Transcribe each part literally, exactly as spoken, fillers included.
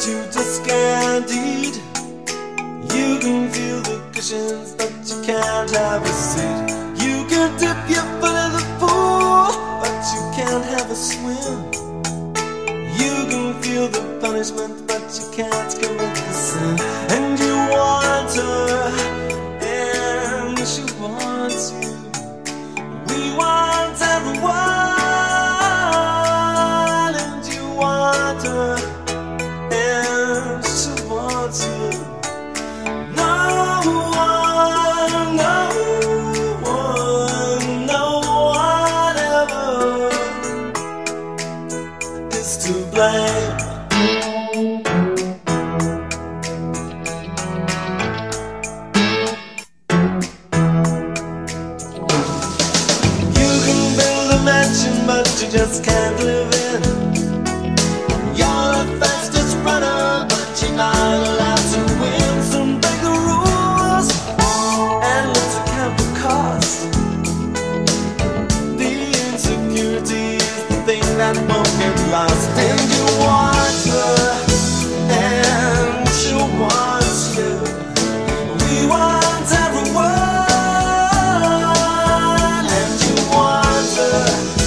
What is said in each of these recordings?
you just can't eat. You can feel the cushions, but you can't have a seat. You can dip your foot in the pool, but you can't have a swim. You can feel the punishment, but you can't commit the sin. And you want her, and she wants you. We want everyone, and you want her, and she wants you. No one, no one, no one ever is to blame. But you just can't live in. You're a fastest runner, but you're not allowed to win. Some break the rules, and it's a camp cost. The insecurity is the thing that won't get lost. And you want her, and she wants you. We want everyone, and you want her.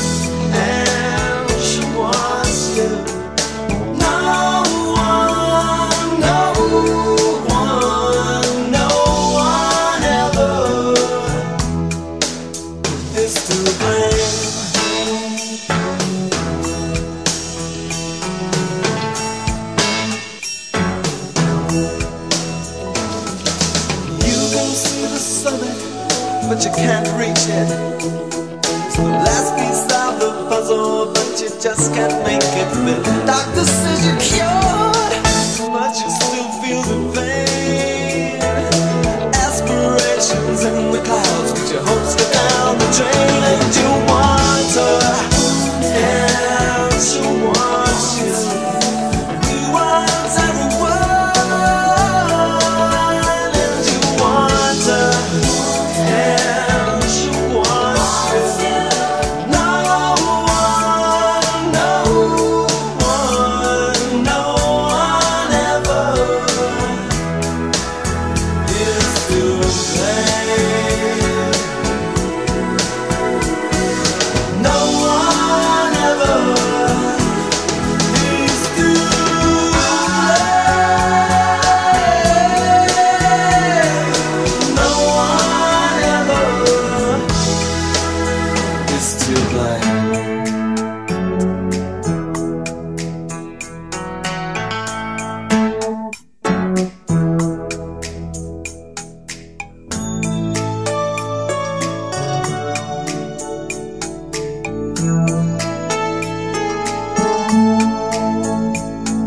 But you can't reach it. It's the last piece of the puzzle, but you just can't make it fit. Doctor says you're cured, but you still feel the pain. Aspirations in the clouds, but your hopes go down the drain. And you want her, and she wants you. We want everyone, and you want her.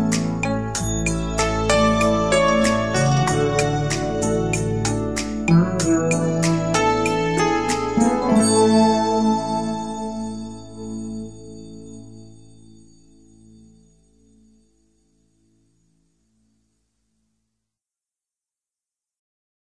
Mm-hmm.